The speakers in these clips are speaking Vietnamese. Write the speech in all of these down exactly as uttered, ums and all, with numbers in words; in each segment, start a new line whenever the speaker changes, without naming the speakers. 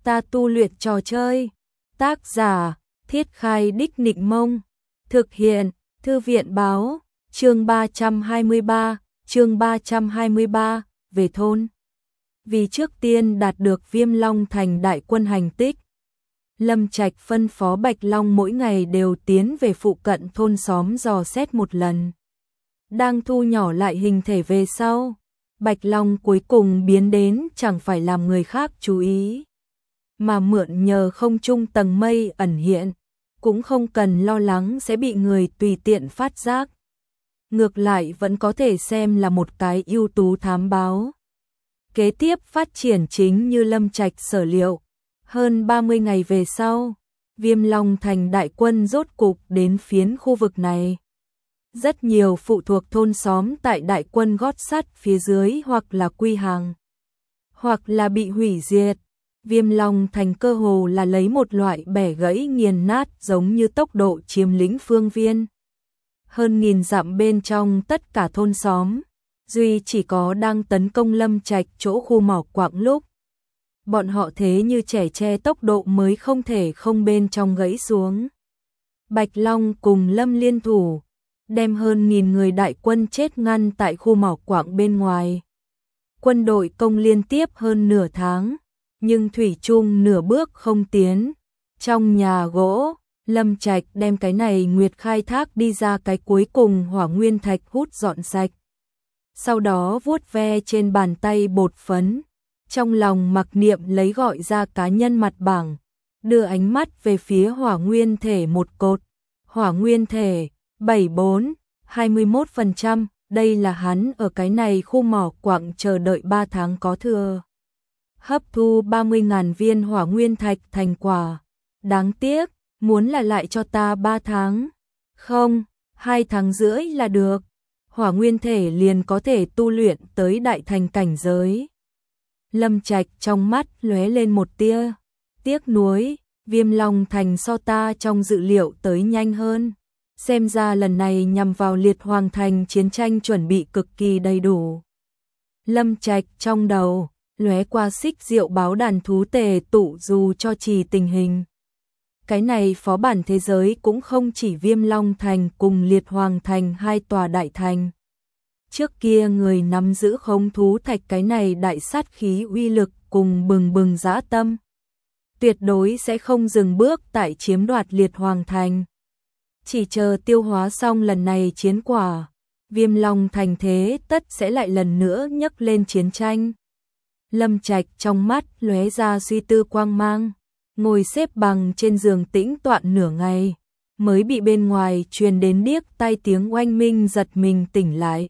Ta tu luyện trò chơi. Tác giả, Thiết Khai Đích Nịnh Mông. Thực hiện, Thư viện báo, chương ba trăm hai mươi ba, chương ba trăm hai mươi ba, về thôn. Vì trước tiên đạt được Viêm Long Thành đại quân hành tích, Lâm Trạch phân phó Bạch Long mỗi ngày đều tiến về phụ cận thôn xóm dò xét một lần. Đang thu nhỏ lại hình thể về sau, Bạch Long cuối cùng biến đến chẳng phải làm người khác chú ý, mà mượn nhờ không trung tầng mây ẩn hiện, cũng không cần lo lắng sẽ bị người tùy tiện phát giác. Ngược lại vẫn có thể xem là một cái ưu tú thám báo. Kế tiếp phát triển chính như Lâm Trạch sở liệu. Hơn ba mươi ngày về sau, Viêm Long Thành đại quân rốt cục đến phiến khu vực này. Rất nhiều phụ thuộc thôn xóm tại đại quân gót sắt phía dưới hoặc là quy hàng, hoặc là bị hủy diệt. Viêm Long Thành cơ hồ là lấy một loại bẻ gãy nghiền nát giống như tốc độ chiếm lĩnh phương viên. Hơn nghìn dặm bên trong tất cả thôn xóm, duy chỉ có đang tấn công Lâm Trạch chỗ khu mỏ quặng lúc. Bọn họ thế như trẻ tre tốc độ mới không thể không bên trong gãy xuống. Bạch Long cùng Lâm liên thủ, đem hơn nghìn người đại quân chết ngăn tại khu mỏ quặng bên ngoài. Quân đội công liên tiếp hơn nửa tháng, nhưng thủy chung nửa bước không tiến. Trong nhà gỗ, Lâm Trạch đem cái này nguyệt khai thác đi ra cái cuối cùng hỏa nguyên thạch hút dọn sạch. Sau đó vuốt ve trên bàn tay bột phấn, trong lòng mặc niệm lấy gọi ra cá nhân mặt bảng, đưa ánh mắt về phía hỏa nguyên thể một cột. Hỏa nguyên thể, bảy mươi bốn, hai mươi mốt phần trăm, đây là hắn ở cái này khu mỏ quặng chờ đợi ba tháng có thừa. Hấp thu ba mươi nghìn viên hỏa nguyên thạch thành quả. Đáng tiếc, muốn là lại cho ta ba tháng. Không, hai tháng rưỡi là được. Hỏa nguyên thể liền có thể tu luyện tới đại thành cảnh giới. Lâm Trạch trong mắt lóe lên một tia tiếc nuối, Viêm Long Thành so ta trong dự liệu tới nhanh hơn. Xem ra lần này nhằm vào Liệt Hoàng Thành chiến tranh chuẩn bị cực kỳ đầy đủ. Lâm Trạch trong đầu lóe qua xích diệu báo đàn thú tề tụ dù cho trì tình hình. Cái này phó bản thế giới cũng không chỉ Viêm Long Thành cùng Liệt Hoàng Thành hai tòa đại thành. Trước kia người nắm giữ khống thú thạch cái này đại sát khí uy lực cùng bừng bừng dã tâm. Tuyệt đối sẽ không dừng bước tại chiếm đoạt Liệt Hoàng Thành. Chỉ chờ tiêu hóa xong lần này chiến quả, Viêm Long Thành thế tất sẽ lại lần nữa nhấc lên chiến tranh. Lâm Trạch trong mắt lóe ra suy tư quang mang, ngồi xếp bằng trên giường tĩnh toạn nửa ngày, mới bị bên ngoài truyền đến điếc tai tiếng oanh minh giật mình tỉnh lại.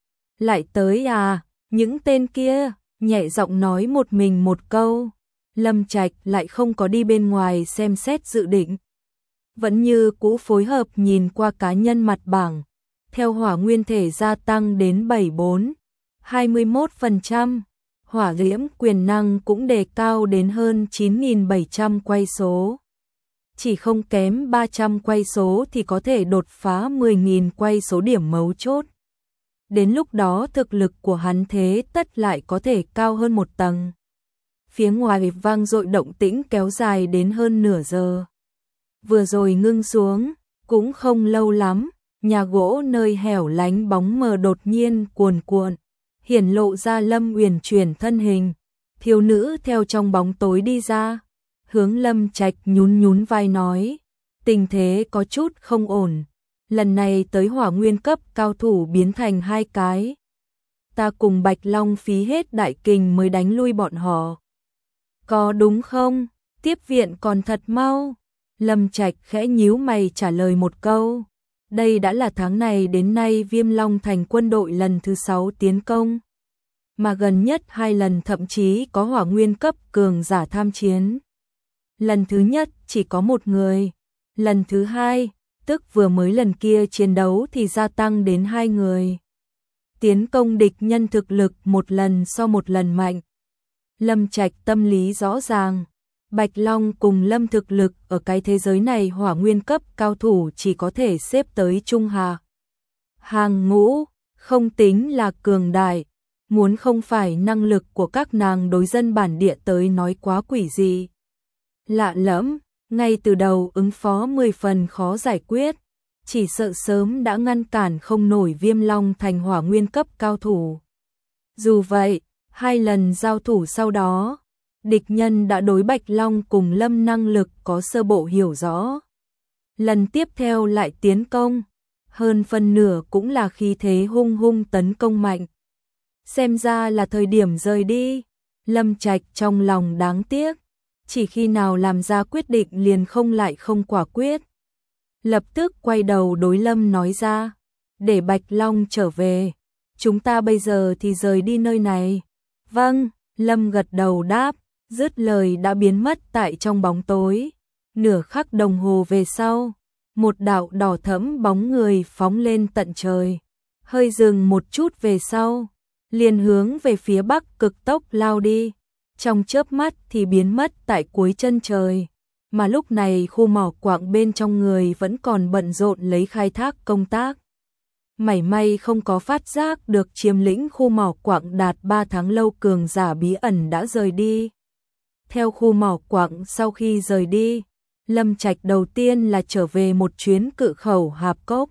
Lại tới à, những tên kia, nhẹ giọng nói một mình một câu. Lâm Trạch lại không có đi bên ngoài xem xét dự định. Vẫn như cũ phối hợp nhìn qua cá nhân mặt bảng, theo hỏa nguyên thể gia tăng đến bảy mươi bốn, hai mươi mốt phần trăm. Hỏa diễm quyền năng cũng đề cao đến hơn chín nghìn bảy trăm quay số. Chỉ không kém ba trăm quay số thì có thể đột phá mười nghìn quay số điểm mấu chốt. Đến lúc đó thực lực của hắn thế tất lại có thể cao hơn một tầng. Phía ngoài vang dội động tĩnh kéo dài đến hơn nửa giờ. Vừa rồi ngưng xuống, cũng không lâu lắm, nhà gỗ nơi hẻo lánh bóng mờ đột nhiên cuồn cuộn, hiển lộ ra Lâm Uyển chuyển thân hình. Thiếu nữ theo trong bóng tối đi ra, hướng Lâm Trạch nhún nhún vai nói, tình thế có chút không ổn. Lần này tới hỏa nguyên cấp cao thủ biến thành hai cái. Ta cùng Bạch Long phí hết đại kình mới đánh lui bọn họ. Có đúng không? Tiếp viện còn thật mau. Lâm Trạch khẽ nhíu mày trả lời một câu. Đây đã là tháng này đến nay Viêm Long Thành quân đội lần thứ sáu tiến công. Mà gần nhất hai lần thậm chí có hỏa nguyên cấp cường giả tham chiến. Lần thứ nhất chỉ có một người. Lần thứ hai, tức vừa mới lần kia chiến đấu thì gia tăng đến hai người. Tiến công địch nhân thực lực một lần so một lần mạnh. Lâm Trạch tâm lý rõ ràng. Bạch Long cùng Lâm thực lực ở cái thế giới này hỏa nguyên cấp cao thủ chỉ có thể xếp tới trung hạ. Hàng ngũ, không tính là cường đại. Muốn không phải năng lực của các nàng đối dân bản địa tới nói quá quỷ dị, Lạ lẫm, ngay từ đầu ứng phó mười phần khó giải quyết, chỉ sợ sớm đã ngăn cản không nổi Viêm Long Thành hỏa nguyên cấp cao thủ. Dù vậy, hai lần giao thủ sau đó, địch nhân đã đối Bạch Long cùng Lâm năng lực có sơ bộ hiểu rõ. Lần tiếp theo lại tiến công, hơn phân nửa cũng là khí thế hung hung tấn công mạnh. Xem ra là thời điểm rời đi, Lâm Trạch trong lòng đáng tiếc, chỉ khi nào làm ra quyết định liền không lại không quả quyết. Lập tức quay đầu đối Lâm nói ra, để Bạch Long trở về, chúng ta bây giờ thì rời đi nơi này. Vâng, Lâm gật đầu đáp, dứt lời đã biến mất tại trong bóng tối. Nửa khắc đồng hồ về sau, một đạo đỏ thẫm bóng người phóng lên tận trời, hơi dừng một chút về sau, liền hướng về phía bắc cực tốc lao đi, trong chớp mắt thì biến mất tại cuối chân trời. Mà lúc này khu mỏ quặng bên trong người vẫn còn bận rộn lấy khai thác công tác. Mảy may không có phát giác được chiếm lĩnh khu mỏ quặng đạt ba tháng lâu cường giả bí ẩn đã rời đi. Theo khu mỏ quặng sau khi rời đi, Lâm Trạch đầu tiên là trở về một chuyến cự khẩu hạp cốc.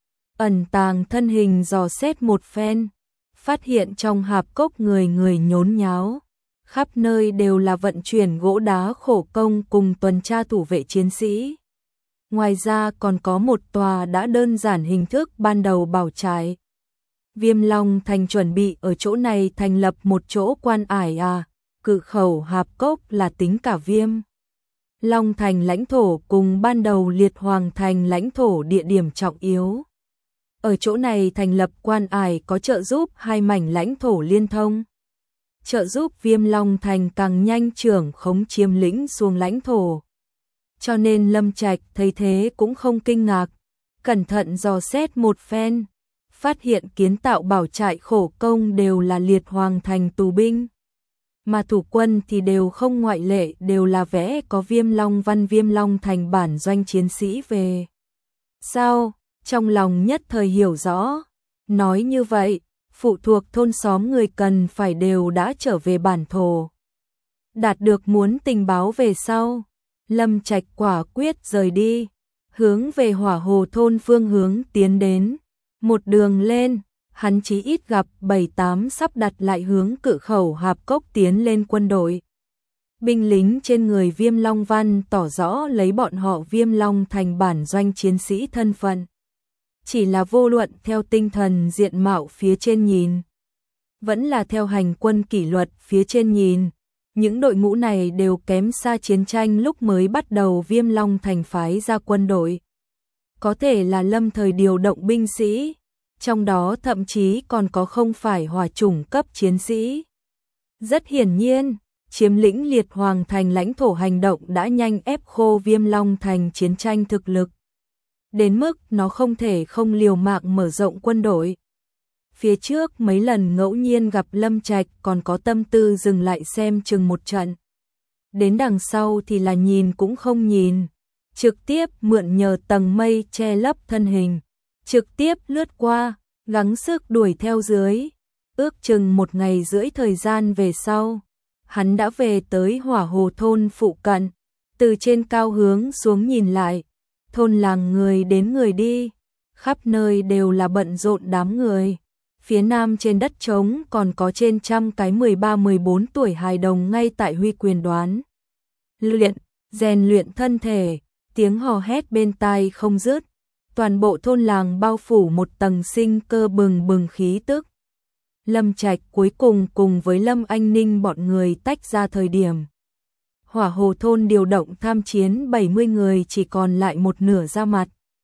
Ẩn tàng thân hình dò xét một phen, phát hiện trong hạp cốc người người nhốn nháo. Khắp nơi đều là vận chuyển gỗ đá khổ công cùng tuần tra thủ vệ chiến sĩ. Ngoài ra còn có một tòa đã đơn giản hình thức ban đầu bảo trại. Viêm Long Thành chuẩn bị ở chỗ này thành lập một chỗ quan ải à, cự khẩu hạp cốc là tính cả Viêm Long Thành lãnh thổ cùng ban đầu Liệt Hoàng Thành lãnh thổ địa điểm trọng yếu. Ở chỗ này thành lập quan ải có trợ giúp hai mảnh lãnh thổ liên thông, trợ giúp Viêm Long Thành càng nhanh trưởng khống chiếm lĩnh xuống lãnh thổ. Cho nên Lâm Trạch thấy thế cũng không kinh ngạc, cẩn thận dò xét một phen, phát hiện kiến tạo bảo trại khổ công đều là Liệt Hoàng Thành tù binh, mà thủ quân thì đều không ngoại lệ, đều là vẽ có Viêm Long văn Viêm Long Thành bản doanh chiến sĩ về. Sao? Trong lòng nhất thời hiểu rõ, nói như vậy, phụ thuộc thôn xóm người cần phải đều đã trở về bản thổ. Đạt được muốn tình báo về sau, Lâm Trạch quả quyết rời đi, hướng về Hỏa Hồ thôn phương hướng tiến đến. Một đường lên, hắn chí ít gặp bảy tám sắp đặt lại hướng cự khẩu hạp cốc tiến lên quân đội. Binh lính trên người Viêm Long văn tỏ rõ lấy bọn họ Viêm Long thành bản doanh chiến sĩ thân phận. Chỉ là vô luận theo tinh thần diện mạo phía trên nhìn, vẫn là theo hành quân kỷ luật phía trên nhìn, những đội ngũ này đều kém xa chiến tranh lúc mới bắt đầu Viêm Long thành phái ra quân đội. Có thể là Lâm thời điều động binh sĩ, trong đó thậm chí còn có không phải hỏa chủng cấp chiến sĩ. Rất hiển nhiên, chiếm lĩnh Liệt Hoàng Thành lãnh thổ hành động đã nhanh ép khô Viêm Long thành chiến tranh thực lực, đến mức nó không thể không liều mạng mở rộng quân đội. Phía trước mấy lần ngẫu nhiên gặp Lâm Trạch còn có tâm tư dừng lại xem chừng một trận. Đến đằng sau thì là nhìn cũng không nhìn, trực tiếp mượn nhờ tầng mây che lấp thân hình, trực tiếp lướt qua, gắng sức đuổi theo dưới. Ước chừng một ngày rưỡi thời gian về sau, hắn đã về tới Hỏa Hồ thôn phụ cận, từ trên cao hướng xuống nhìn lại. Thôn làng người đến người đi, khắp nơi đều là bận rộn đám người. Phía nam trên đất trống còn có trên trăm cái mười ba mười bốn tuổi hài đồng ngay tại huy quyền đoán luyện, rèn luyện thân thể, tiếng hò hét bên tai không dứt. Toàn bộ thôn làng bao phủ một tầng sinh cơ bừng bừng khí tức. Lâm Trạch cuối cùng cùng với Lâm Anh Ninh bọn người tách ra thời điểm, Hỏa Hồ thôn điều động tham chiến bảy mươi người chỉ còn lại một nửa ra mặt.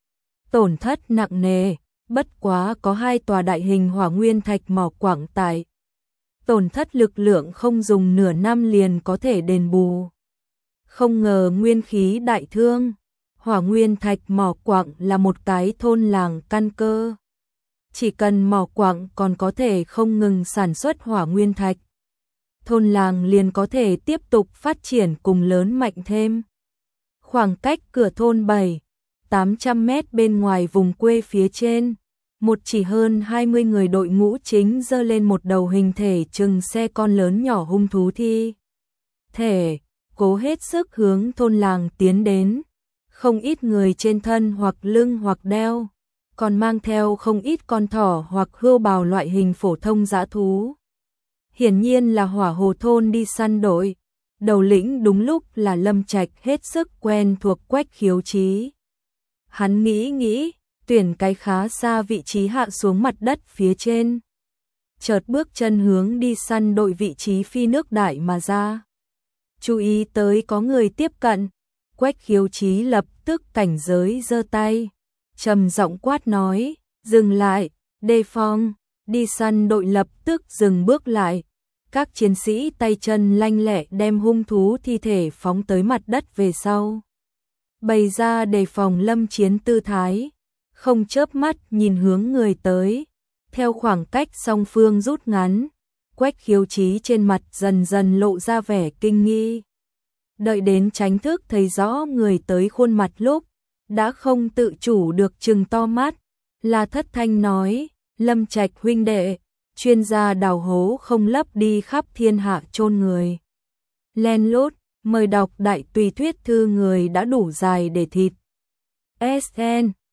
Tổn thất nặng nề, bất quá có hai tòa đại hình hỏa nguyên thạch mỏ quảng tại. Tổn thất lực lượng không dùng nửa năm liền có thể đền bù. Không ngờ nguyên khí đại thương, hỏa nguyên thạch mỏ quảng là một cái thôn làng căn cơ. Chỉ cần mỏ quảng còn có thể không ngừng sản xuất hỏa nguyên thạch, thôn làng liền có thể tiếp tục phát triển cùng lớn mạnh thêm. Khoảng cách cửa thôn bảy tám trăm mét bên ngoài vùng quê phía trên, một chỉ hơn hai mươi người đội ngũ chính dơ lên một đầu hình thể chừng xe con lớn nhỏ hung thú thi thể, cố hết sức hướng thôn làng tiến đến. Không ít người trên thân hoặc lưng hoặc đeo, còn mang theo không ít con thỏ hoặc hươu bào loại hình phổ thông dã thú. Hiển nhiên là hỏa hồ thôn đi săn đội. Đầu lĩnh đúng lúc là Lâm Trạch hết sức quen thuộc Quách Khiếu Chí. Hắn nghĩ nghĩ, tuyển cái khá xa vị trí hạ xuống mặt đất phía trên. Chợt bước chân hướng đi săn đội vị trí phi nước đại mà ra. Chú ý tới có người tiếp cận, Quách Khiếu Chí lập tức cảnh giới giơ tay, trầm giọng quát nói, dừng lại, đề phòng. Đi săn đội lập tức dừng bước lại. Các chiến sĩ tay chân lanh lẹ đem hung thú thi thể phóng tới mặt đất về sau. Bày ra đề phòng lâm chiến tư thái, không chớp mắt nhìn hướng người tới. Theo khoảng cách song phương rút ngắn, Quách Khiếu Chí trên mặt dần dần lộ ra vẻ kinh nghi. Đợi đến tránh thức thấy rõ người tới khuôn mặt lúc, đã không tự chủ được trừng to mắt, là Thất Thanh nói, Lâm Trạch huynh đệ, chuyên gia đào hố không lấp đi khắp thiên hạ chôn người. Len lút, mời đọc đại tùy thuyết thư người đã đủ dài để thịt. ét en